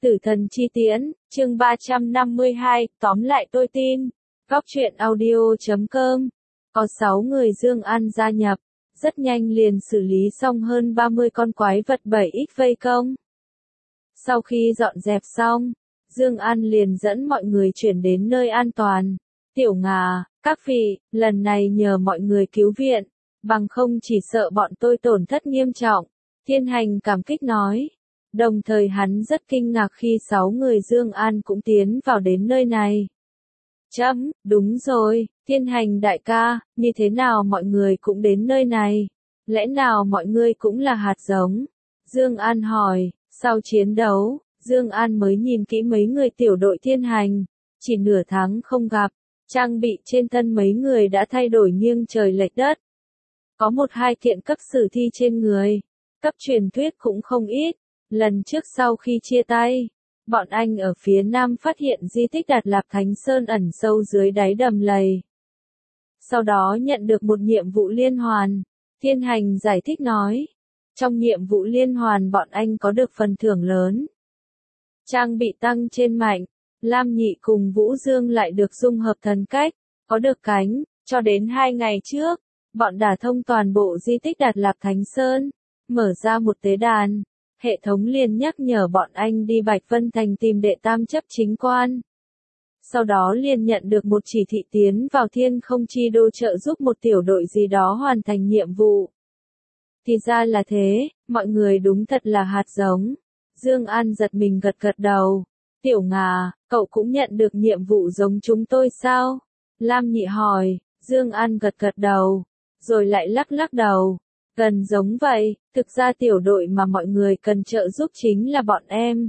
Tử thần chi tiễn, chương 352, tóm lại tôi tin. Góc truyện audio.com. Có 6 người Dương An gia nhập, rất nhanh liền xử lý xong hơn 30 con quái vật 7x vây công. Sau khi dọn dẹp xong, Dương An liền dẫn mọi người chuyển đến nơi an toàn. Tiểu Ngà, các vị, lần này nhờ mọi người cứu viện, bằng không chỉ sợ bọn tôi tổn thất nghiêm trọng. Thiên Hành cảm kích nói. Đồng thời hắn rất kinh ngạc khi 6 người Dương An cũng tiến vào đến nơi này. Đúng rồi, Thiên Hành đại ca, như thế nào mọi người cũng đến nơi này? Lẽ nào mọi người cũng là hạt giống? Dương An hỏi, sau chiến đấu, Dương An mới nhìn kỹ mấy người tiểu đội Thiên Hành, chỉ nửa tháng không gặp, trang bị trên thân mấy người đã thay đổi nghiêng trời lệch đất. Có 1-2 kiện cấp sử thi trên người, cấp truyền thuyết cũng không ít. Lần trước sau khi chia tay, bọn anh ở phía nam phát hiện di tích Đạt Lạp Thánh Sơn ẩn sâu dưới đáy đầm lầy. Sau đó nhận được một nhiệm vụ liên hoàn. Thiên Hành giải thích nói, trong nhiệm vụ liên hoàn bọn anh có được phần thưởng lớn. Trang bị tăng trên mạnh, Lam Nhị cùng Vũ Dương lại được dung hợp thần cách, có được cánh, cho đến 2 ngày trước, bọn đả thông toàn bộ di tích Đạt Lạp Thánh Sơn, mở ra một tế đàn. Hệ thống liền nhắc nhở bọn anh đi Bạch Vân Thành tìm đệ tam chấp chính quan. Sau đó liền nhận được một chỉ thị tiến vào Thiên Không Chi Đô trợ giúp một tiểu đội gì đó hoàn thành nhiệm vụ. Thì ra là thế, mọi người đúng thật là hạt giống. Dương An giật mình gật gật đầu. Tiểu Ngà, cậu cũng nhận được nhiệm vụ giống chúng tôi sao? Lam Nhị hỏi. Dương An gật gật đầu, rồi lại lắc lắc đầu. Gần giống vậy, thực ra tiểu đội mà mọi người cần trợ giúp chính là bọn em.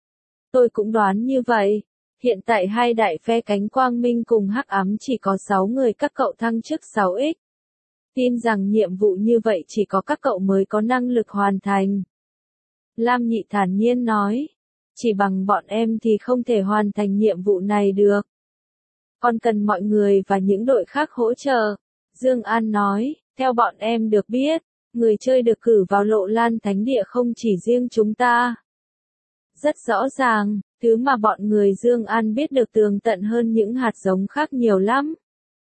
Tôi cũng đoán như vậy. Hiện tại hai đại phe cánh quang minh cùng hắc ám chỉ có 6 người, các cậu thăng chức 6x. Tin rằng nhiệm vụ như vậy chỉ có các cậu mới có năng lực hoàn thành. Lam Nhị thản nhiên nói. Chỉ bằng bọn em thì không thể hoàn thành nhiệm vụ này được. Còn cần mọi người và những đội khác hỗ trợ. Dương An nói, theo bọn em được biết, người chơi được cử vào Lộ Lan Thánh Địa không chỉ riêng chúng ta. Rất rõ ràng, thứ mà bọn người Dương An biết được tường tận hơn những hạt giống khác nhiều lắm.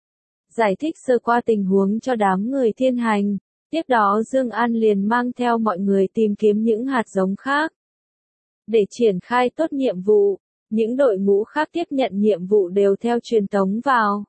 Giải thích sơ qua tình huống cho đám người Thiên Hành, tiếp đó Dương An liền mang theo mọi người tìm kiếm những hạt giống khác. Để triển khai tốt nhiệm vụ, những đội ngũ khác tiếp nhận nhiệm vụ đều theo truyền tống vào.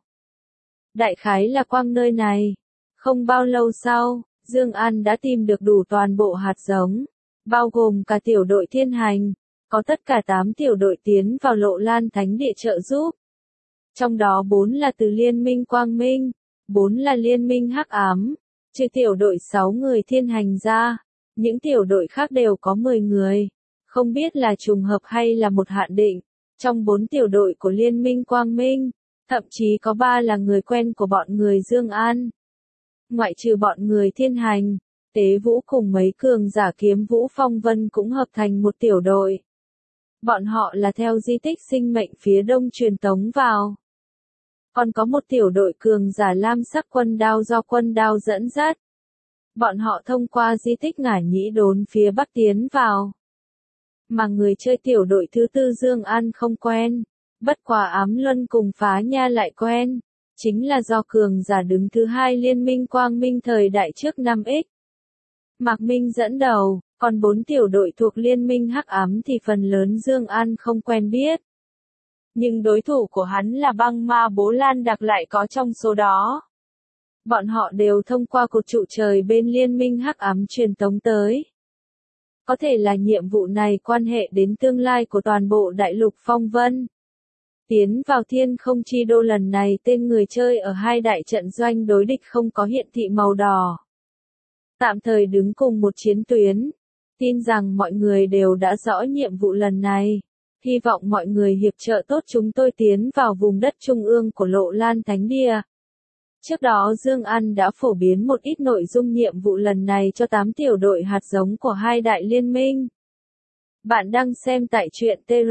Đại khái là quang nơi này. Không bao lâu sau, Dương An đã tìm được đủ toàn bộ hạt giống, bao gồm cả tiểu đội Thiên Hành, có tất cả 8 tiểu đội tiến vào Lộ Lan Thánh Địa trợ giúp. Trong đó 4 là từ Liên minh Quang Minh, 4 là Liên minh Hắc Ám, trừ tiểu đội 6 người Thiên Hành ra, những tiểu đội khác đều có 10 người, không biết là trùng hợp hay là một hạn định. Trong 4 tiểu đội của Liên minh Quang Minh, thậm chí có 3 là người quen của bọn người Dương An. Ngoại trừ bọn người Thiên Hành, Tế Vũ cùng mấy cường giả Kiếm Vũ Phong Vân cũng hợp thành một tiểu đội. Bọn họ là theo di tích sinh mệnh phía đông truyền tống vào. Còn có một tiểu đội cường giả lam sắc quân đao do quân đao dẫn dắt. Bọn họ thông qua di tích Ngải Nhĩ Đốn phía bắc tiến vào. Mà người chơi tiểu đội thứ tư Dương An không quen, bất quá Ám Luân cùng Phá Nha lại quen. Chính là do cường giả đứng thứ 2 Liên minh Quang Minh thời đại trước 5x. Mạc Minh dẫn đầu, còn 4 tiểu đội thuộc Liên minh Hắc Ám thì phần lớn Dương An không quen biết. Nhưng đối thủ của hắn là Băng Ma Bố Lan Đặc lại có trong số đó. Bọn họ đều thông qua cột trụ trời bên Liên minh Hắc Ám truyền tống tới. Có thể là nhiệm vụ này quan hệ đến tương lai của toàn bộ đại lục Phong Vân. Tiến vào Thiên Không Chi Đô lần này tên người chơi ở 2 đại trận doanh đối địch không có hiện thị màu đỏ. Tạm thời đứng cùng một chiến tuyến. Tin rằng mọi người đều đã rõ nhiệm vụ lần này. Hy vọng mọi người hiệp trợ tốt chúng tôi tiến vào vùng đất trung ương của Lộ Lan Thánh Địa. Trước đó Dương An đã phổ biến một ít nội dung nhiệm vụ lần này cho 8 tiểu đội hạt giống của 2 đại liên minh. Bạn đang xem tại truyện TR.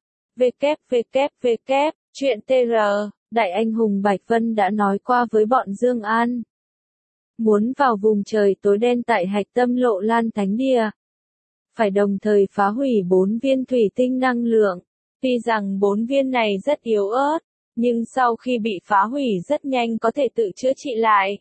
Truyện TR, Đại Anh Hùng Bạch Vân đã nói qua với bọn Dương An. Muốn vào vùng trời tối đen tại hạch tâm Lộ Lan Thánh Địa. phải đồng thời phá hủy 4 viên thủy tinh năng lượng. Tuy rằng 4 viên này rất yếu ớt, nhưng sau khi bị phá hủy rất nhanh có thể tự chữa trị lại.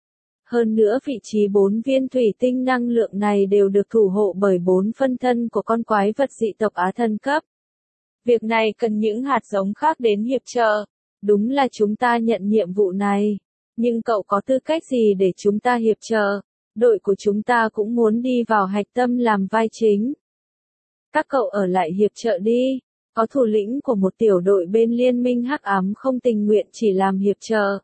Hơn nữa vị trí 4 viên thủy tinh năng lượng này đều được thủ hộ bởi 4 phân thân của con quái vật dị tộc Á thân cấp. Việc này cần những hạt giống khác đến hiệp trợ. Đúng là chúng ta nhận nhiệm vụ này. Nhưng cậu có tư cách gì để chúng ta hiệp trợ? Đội của chúng ta cũng muốn đi vào hạch tâm làm vai chính. Các cậu ở lại hiệp trợ đi. Có thủ lĩnh của một tiểu đội bên liên minh hắc ám không tình nguyện chỉ làm hiệp trợ.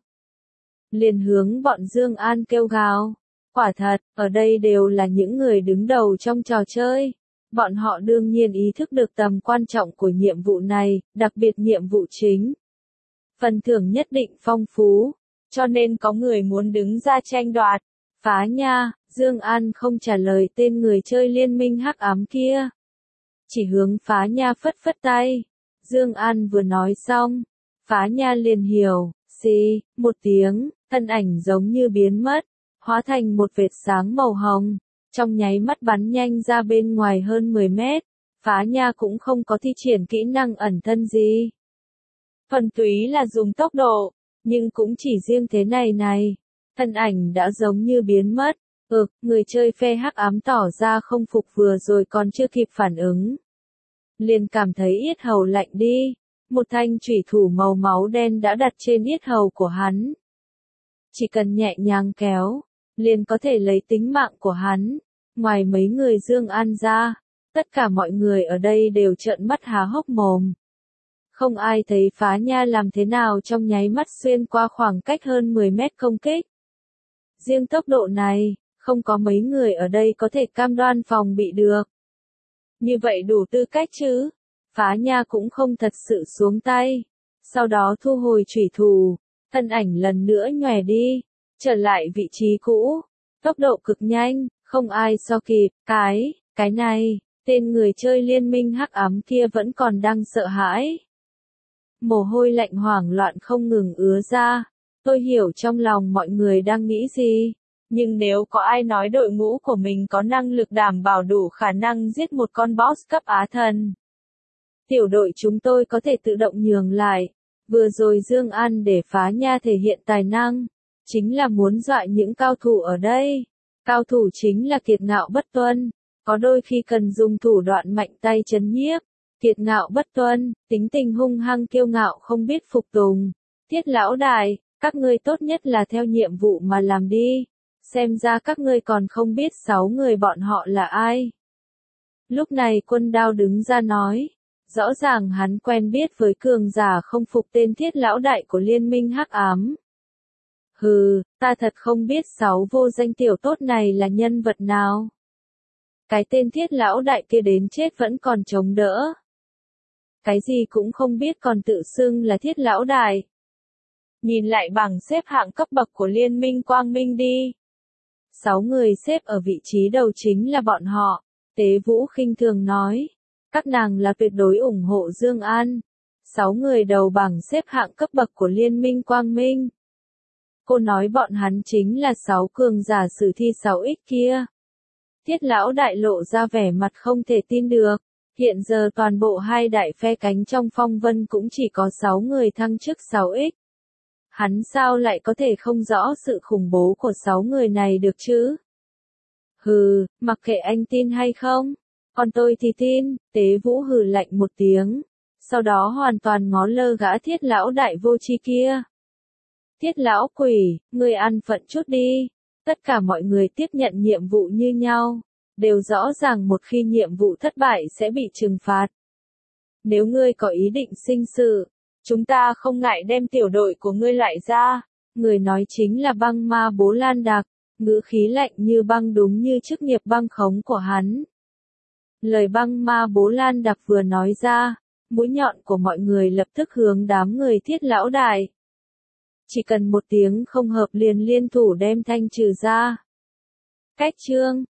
Liền hướng bọn Dương An kêu gào. Quả thật, ở đây đều là những người đứng đầu trong trò chơi. Bọn họ đương nhiên ý thức được tầm quan trọng của nhiệm vụ này, đặc biệt nhiệm vụ chính. Phần thưởng nhất định phong phú, cho nên có người muốn đứng ra tranh đoạt. Phá nha, Dương An không trả lời tên người chơi liên minh hắc ám kia. Chỉ hướng Phá nha phất phất tay. Dương An vừa nói xong, Phá nha liền hiểu, xì, một tiếng, thân ảnh giống như biến mất, hóa thành một vệt sáng màu hồng, trong nháy mắt bắn nhanh ra bên ngoài hơn 10 mét. Phá nha cũng không có thi triển kỹ năng ẩn thân gì. Thuần túy là dùng tốc độ, nhưng cũng chỉ riêng thế này, thân ảnh đã giống như biến mất. Người chơi phe hắc ám tỏ ra không phục vừa rồi còn chưa kịp phản ứng. Liền cảm thấy yết hầu lạnh đi, một thanh chủy thủ màu máu đen đã đặt trên yết hầu của hắn. Chỉ cần nhẹ nhàng kéo, liền có thể lấy tính mạng của hắn. Ngoài mấy người Dương An ra, tất cả mọi người ở đây đều trợn mắt há hốc mồm. Không ai thấy Phá nha làm thế nào trong nháy mắt xuyên qua khoảng cách hơn 10 mét công kích. Riêng tốc độ này, không có mấy người ở đây có thể cam đoan phòng bị được. Như vậy đủ tư cách chứ? Phá nha cũng không thật sự xuống tay. Sau đó thu hồi chủy thủ, thân ảnh lần nữa nhòe đi, trở lại vị trí cũ. Tốc độ cực nhanh, không ai so kịp. Cái này, tên người chơi liên minh hắc ám kia vẫn còn đang sợ hãi. Mồ hôi lạnh hoảng loạn không ngừng ứa ra. Tôi hiểu trong lòng mọi người đang nghĩ gì. Nhưng nếu có ai nói đội ngũ của mình có năng lực đảm bảo đủ khả năng giết một con boss cấp Á thần, tiểu đội chúng tôi có thể tự động nhường lại. Vừa rồi Dương An để Phá nha thể hiện tài năng, chính là muốn dọa những cao thủ ở đây. Cao thủ chính là kiệt ngạo bất tuân, có đôi khi cần dùng thủ đoạn mạnh tay trấn nhiếp. Kiệt ngạo bất tuân, tính tình hung hăng kiêu ngạo không biết phục tùng. Thiết lão đại, các ngươi tốt nhất là theo nhiệm vụ mà làm đi. Xem ra các ngươi còn không biết 6 người bọn họ là ai. Lúc này Quân Đao đứng ra nói. Rõ ràng hắn quen biết với cường giả không phục tên thiết lão đại của liên minh hắc ám. Hừ, ta thật không biết 6 vô danh tiểu tốt này là nhân vật nào. Cái tên thiết lão đại kia đến chết vẫn còn chống đỡ. Cái gì cũng không biết còn tự xưng là thiết lão đại. Nhìn lại bảng xếp hạng cấp bậc của liên minh Quang Minh đi. 6 người xếp ở vị trí đầu chính là bọn họ. Tế Vũ khinh thường nói. Các nàng là tuyệt đối ủng hộ Dương An. 6 người đầu bảng xếp hạng cấp bậc của liên minh Quang Minh. Cô nói bọn hắn chính là 6 cường giả sử thi 6X kia. Thiết lão đại lộ ra vẻ mặt không thể tin được. Hiện giờ toàn bộ hai đại phe cánh trong phong vân cũng chỉ có 6 người thăng chức 6X. Hắn sao lại có thể không rõ sự khủng bố của 6 người này được chứ? Hừ, mặc kệ anh tin hay không, còn tôi thì tin. Tế Vũ hừ lạnh một tiếng, sau đó hoàn toàn ngó lơ gã thiết lão đại vô tri kia. Thiết lão quỷ, ngươi ăn phận chút đi. Tất cả mọi người tiếp nhận nhiệm vụ như nhau, đều rõ ràng một khi nhiệm vụ thất bại sẽ bị trừng phạt. Nếu ngươi có ý định sinh sự, chúng ta không ngại đem tiểu đội của ngươi lại ra. Người nói chính là Băng Ma Bố Lan Đặc, ngữ khí lạnh như băng đúng như chức nghiệp băng khống của hắn. Lời Băng Ma Bố Lan Đặc vừa nói ra, mũi nhọn của mọi người lập tức hướng đám người thiết lão đại. Chỉ cần một tiếng không hợp liền liên thủ đem thanh trừ ra. Cách chương